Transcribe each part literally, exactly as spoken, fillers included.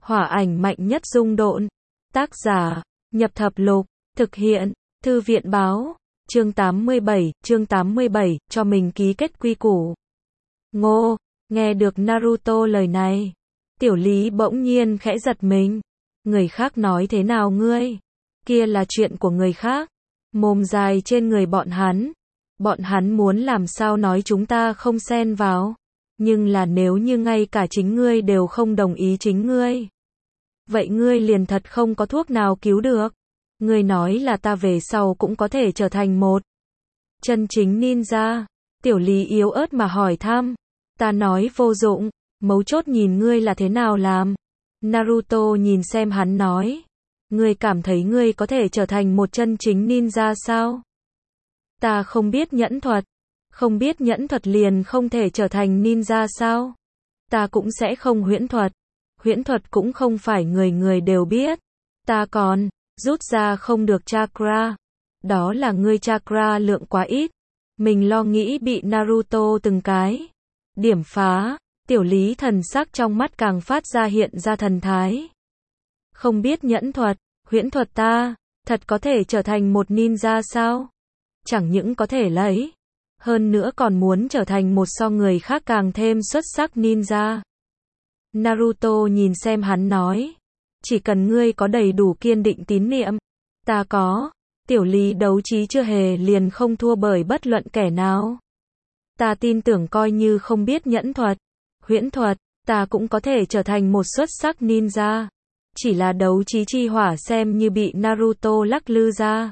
Hỏa ảnh mạnh nhất dung độn. Tác giả, Nhập Thập Lục. Thực hiện, Thư viện Báo. Chương tám mươi bảy, chương tám mươi bảy, cho mình ký kết quy củ. Ngô, nghe được Naruto lời này. Tiểu Lý bỗng nhiên khẽ giật mình. Người khác nói thế nào ngươi? Kia là chuyện của người khác. Mồm dài trên người bọn hắn. Bọn hắn muốn làm sao nói chúng ta không xen vào. Nhưng là nếu như ngay cả chính ngươi đều không đồng ý chính ngươi. Vậy ngươi liền thật không có thuốc nào cứu được. Ngươi nói là ta về sau cũng có thể trở thành một chân chính ninja. Tiểu Lý yếu ớt mà hỏi thăm. Ta nói vô dụng, mấu chốt nhìn ngươi là thế nào làm. Naruto nhìn xem hắn nói. Ngươi cảm thấy ngươi có thể trở thành một chân chính ninja sao? Ta không biết nhẫn thuật. Không biết nhẫn thuật liền không thể trở thành ninja sao? Ta cũng sẽ không huyễn thuật. Huyễn thuật cũng không phải người người đều biết. Ta còn rút ra không được chakra. Đó là ngươi chakra lượng quá ít. Mình lo nghĩ bị Naruto từng cái điểm phá. Tiểu Lý thần sắc trong mắt càng phát ra hiện ra thần thái. Không biết nhẫn thuật, huyễn thuật ta, thật có thể trở thành một ninja sao? Chẳng những có thể lấy, hơn nữa còn muốn trở thành một so người khác càng thêm xuất sắc ninja. Naruto nhìn xem hắn nói. Chỉ cần ngươi có đầy đủ kiên định tín niệm. Ta có. Tiểu Lý đấu trí chưa hề liền không thua bởi bất luận kẻ nào. Ta tin tưởng coi như không biết nhẫn thuật, huyễn thuật, ta cũng có thể trở thành một xuất sắc ninja. Chỉ là đấu trí chi hỏa xem như bị Naruto lắc lư ra.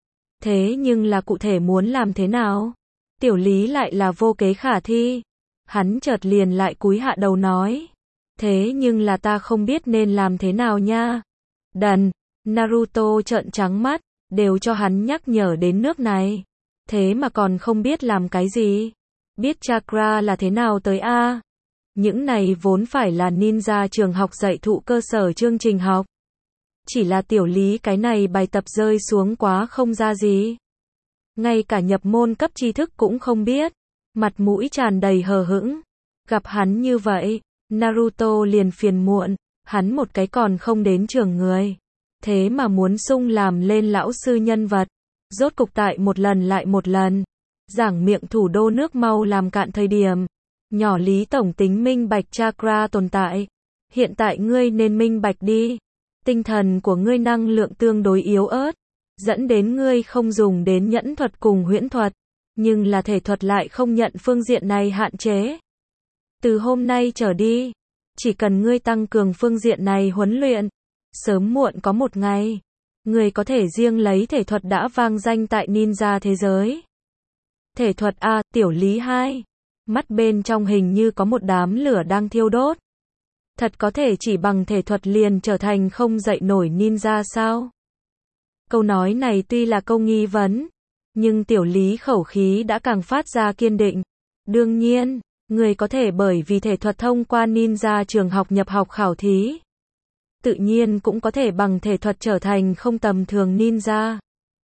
Thế nhưng là cụ thể muốn làm thế nào? Tiểu Lý lại là vô kế khả thi. Hắn chợt liền lại cúi hạ đầu nói. Thế nhưng là ta không biết nên làm thế nào nha. Đần, Naruto trợn trắng mắt, đều cho hắn nhắc nhở đến nước này. Thế mà còn không biết làm cái gì? Biết chakra là thế nào tới a? À? Những này vốn phải là ninja trường học dạy thụ cơ sở chương trình học. Chỉ là Tiểu Lý cái này bài tập rơi xuống quá không ra gì. Ngay cả nhập môn cấp tri thức cũng không biết. Mặt mũi tràn đầy hờ hững. Gặp hắn như vậy, Naruto liền phiền muộn. Hắn một cái còn không đến trường người. Thế mà muốn sung làm lên lão sư nhân vật. Rốt cục tại một lần lại một lần. Giảng miệng thủ đô nước mau làm cạn thời điểm. Nhỏ Lý tổng tính minh bạch chakra tồn tại. Hiện tại ngươi nên minh bạch đi. Tinh thần của ngươi năng lượng tương đối yếu ớt. Dẫn đến ngươi không dùng đến nhẫn thuật cùng huyễn thuật. Nhưng là thể thuật lại không nhận phương diện này hạn chế. Từ hôm nay trở đi. Chỉ cần ngươi tăng cường phương diện này huấn luyện. Sớm muộn có một ngày. Ngươi có thể riêng lấy thể thuật đã vang danh tại ninja thế giới. Thể thuật A, Tiểu Lý hai. Mắt bên trong hình như có một đám lửa đang thiêu đốt. Thật có thể chỉ bằng thể thuật liền trở thành không dậy nổi ninja sao? Câu nói này tuy là câu nghi vấn, nhưng Tiểu Lý khẩu khí đã càng phát ra kiên định. Đương nhiên, người có thể bởi vì thể thuật thông qua ninja trường học nhập học khảo thí. Tự nhiên cũng có thể bằng thể thuật trở thành không tầm thường ninja.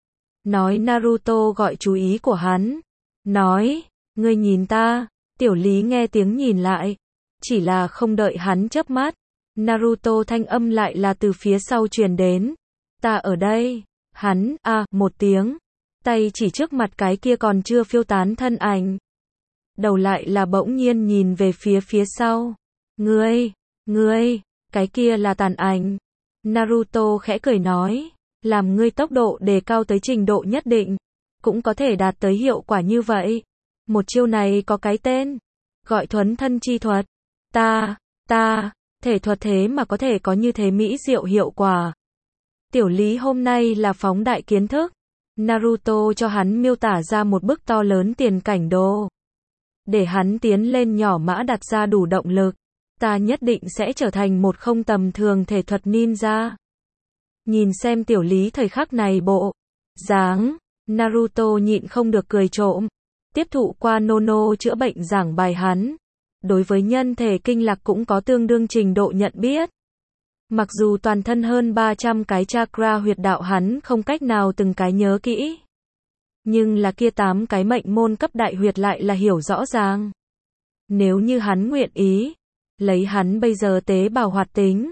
Nói Naruto gọi chú ý của hắn. Nói, ngươi nhìn ta. Tiểu Lý nghe tiếng nhìn lại. Chỉ là không đợi hắn chớp mắt. Naruto thanh âm lại là từ phía sau truyền đến. Ta ở đây. Hắn, a, một tiếng. Tay chỉ trước mặt cái kia còn chưa phiêu tán thân ảnh. Đầu lại là bỗng nhiên nhìn về phía phía sau. Ngươi, ngươi, cái kia là tàn ảnh. Naruto khẽ cười nói. Làm ngươi tốc độ đề cao tới trình độ nhất định. Cũng có thể đạt tới hiệu quả như vậy. Một chiêu này có cái tên. Gọi thuấn thân chi thuật. Ta, ta, thể thuật thế mà có thể có như thế mỹ diệu hiệu quả. Tiểu Lý hôm nay là phóng đại kiến thức. Naruto cho hắn miêu tả ra một bức to lớn tiền cảnh đồ. Để hắn tiến lên nhỏ mã đặt ra đủ động lực. Ta nhất định sẽ trở thành một không tầm thường thể thuật ninja. Nhìn xem Tiểu Lý thời khắc này bộ dáng, Naruto nhịn không được cười trộm. Tiếp thụ qua Nono chữa bệnh giảng bài hắn. Đối với nhân thể kinh lạc cũng có tương đương trình độ nhận biết. Mặc dù toàn thân hơn ba trăm cái chakra huyệt đạo hắn không cách nào từng cái nhớ kỹ. Nhưng là kia tám cái mệnh môn cấp đại huyệt lại là hiểu rõ ràng. Nếu như hắn nguyện ý, lấy hắn bây giờ tế bào hoạt tính,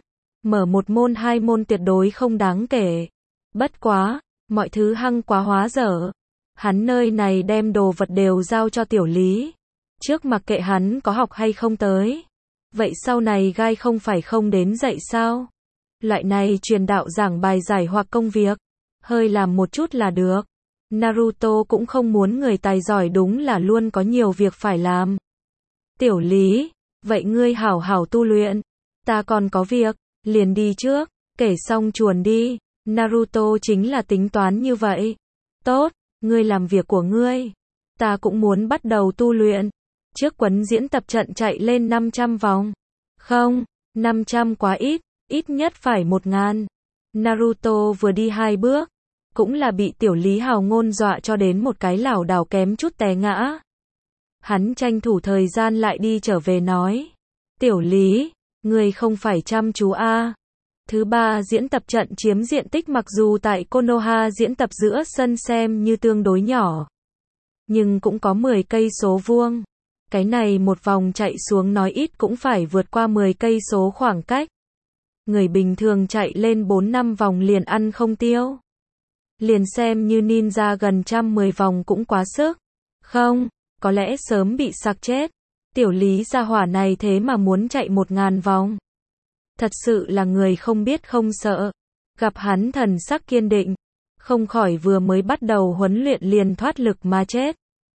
Mở một môn hai môn tuyệt đối không đáng kể. Bất quá, mọi thứ hăng quá hóa dở. Hắn nơi này đem đồ vật đều giao cho Tiểu Lý. Trước mặc kệ hắn có học hay không tới. Vậy sau này gai không phải không đến dạy sao? Loại này truyền đạo giảng bài giải hoặc công việc. Hơi làm một chút là được. Naruto cũng không muốn người tài giỏi đúng là luôn có nhiều việc phải làm. Tiểu Lý, vậy ngươi hảo hảo tu luyện. Ta còn có việc, liền đi trước, kể xong chuồn đi. Naruto chính là tính toán như vậy. Tốt, ngươi làm việc của ngươi. Ta cũng muốn bắt đầu tu luyện. Trước quấn diễn tập trận chạy lên năm trăm vòng. Không, năm trăm quá ít, ít nhất phải một ngàn. Naruto vừa đi hai bước, cũng là bị Tiểu Lý hào ngôn dọa cho đến một cái lảo đảo kém chút té ngã. Hắn tranh thủ thời gian lại đi trở về nói. Tiểu Lý, ngươi không phải chăm chú a? À. Thứ ba diễn tập trận chiếm diện tích mặc dù tại Konoha diễn tập giữa sân xem như tương đối nhỏ. Nhưng cũng có mười cây số vuông. Cái này một vòng chạy xuống nói ít cũng phải vượt qua mười cây số khoảng cách. Người bình thường chạy lên bốn năm vòng liền ăn không tiêu. Liền xem như ninja gần trăm mười vòng cũng quá sức. Không, có lẽ sớm bị sặc chết. Tiểu Lý gia hỏa này thế mà muốn chạy một ngàn vòng. Thật sự là người không biết không sợ. Gặp hắn thần sắc kiên định. Không khỏi vừa mới bắt đầu huấn luyện liền thoát lực mà chết.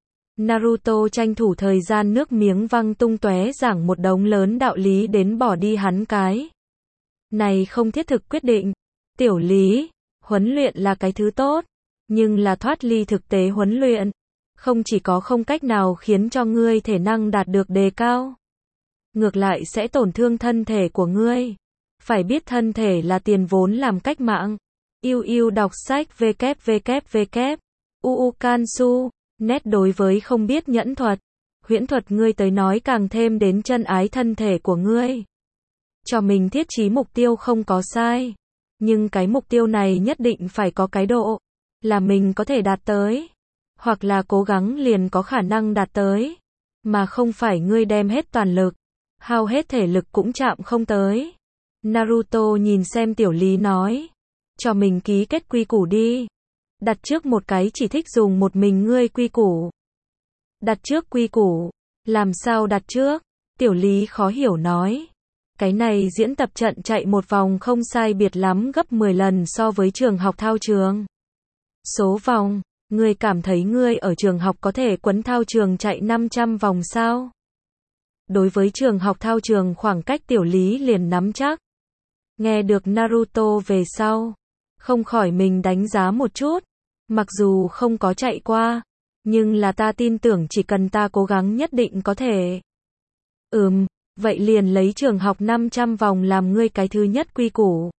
Naruto tranh thủ thời gian nước miếng văng tung tóe giảng một đống lớn đạo lý đến bỏ đi hắn cái. Này không thiết thực quyết định. Tiểu Lý, huấn luyện là cái thứ tốt. Nhưng là thoát ly thực tế huấn luyện. Không chỉ có không cách nào khiến cho ngươi thể năng đạt được đề cao. Ngược lại sẽ tổn thương thân thể của ngươi. Phải biết thân thể là tiền vốn làm cách mạng. Yêu yêu đọc sách www. Uu Kansu. Nét đối với không biết nhẫn thuật, huyễn thuật ngươi tới nói càng thêm đến chân ái thân thể của ngươi. Cho mình thiết chí mục tiêu không có sai. Nhưng cái mục tiêu này nhất định phải có cái độ. Là mình có thể đạt tới. Hoặc là cố gắng liền có khả năng đạt tới. Mà không phải ngươi đem hết toàn lực. Hao hết thể lực cũng chạm không tới. Naruto nhìn xem Tiểu Lý nói. Cho mình ký kết quy củ đi. Đặt trước một cái chỉ thích dùng một mình ngươi quy củ. Đặt trước quy củ. Làm sao đặt trước? Tiểu Lý khó hiểu nói. Cái này diễn tập trận chạy một vòng không sai biệt lắm gấp mười lần so với trường học thao trường. Số vòng, ngươi cảm thấy ngươi ở trường học có thể quấn thao trường chạy năm trăm vòng sao? Đối với trường học thao trường khoảng cách Tiểu Lý liền nắm chắc. Nghe được Naruto về sau. Không khỏi mình đánh giá một chút. Mặc dù không có chạy qua. Nhưng là ta tin tưởng chỉ cần ta cố gắng nhất định có thể. Ừm, vậy liền lấy trường học năm trăm vòng làm ngươi cái thứ nhất quy củ.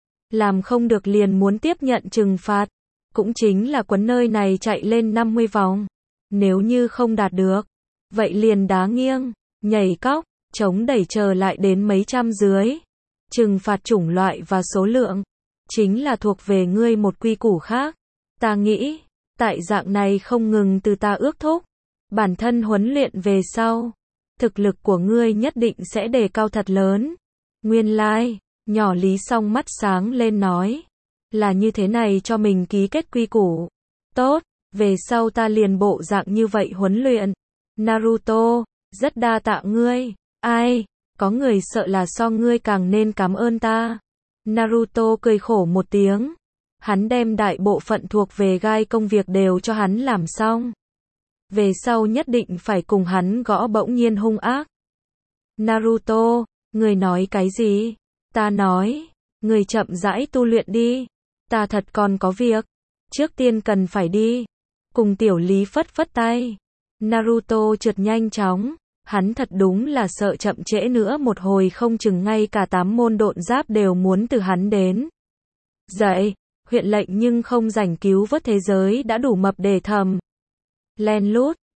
Làm không được liền muốn tiếp nhận trừng phạt. Cũng chính là quấn nơi này chạy lên năm mươi vòng. Nếu như không đạt được. Vậy liền đá nghiêng, nhảy cóc, chống đẩy chờ lại đến mấy trăm dưới. Trừng phạt chủng loại và số lượng. Chính là thuộc về ngươi một quy củ khác. Ta nghĩ, tại dạng này không ngừng từ ta ước thúc. Bản thân huấn luyện về sau. Thực lực của ngươi nhất định sẽ đề cao thật lớn. Nguyên lai, like, nhỏ Lý song mắt sáng lên nói. Là như thế này cho mình ký kết quy củ. Tốt, về sau ta liền bộ dạng như vậy huấn luyện. Naruto, rất đa tạ ngươi. Ai, có người sợ là so ngươi càng nên cảm ơn ta. Naruto cười khổ một tiếng. Hắn đem đại bộ phận thuộc về gai công việc đều cho hắn làm xong. Về sau nhất định phải cùng hắn gõ bỗng nhiên hung ác. Naruto, ngươi nói cái gì? Ta nói, ngươi chậm rãi tu luyện đi. Ta thật còn có việc. Trước tiên cần phải đi. Cùng Tiểu Lý phất phất tay. Naruto trượt nhanh chóng. Hắn thật đúng là sợ chậm trễ nữa một hồi không chừng ngay cả tám môn độn giáp đều muốn từ hắn đến. Dậy, huyện lệnh nhưng không rảnh cứu vớt thế giới đã đủ mập để thầm. Len lút,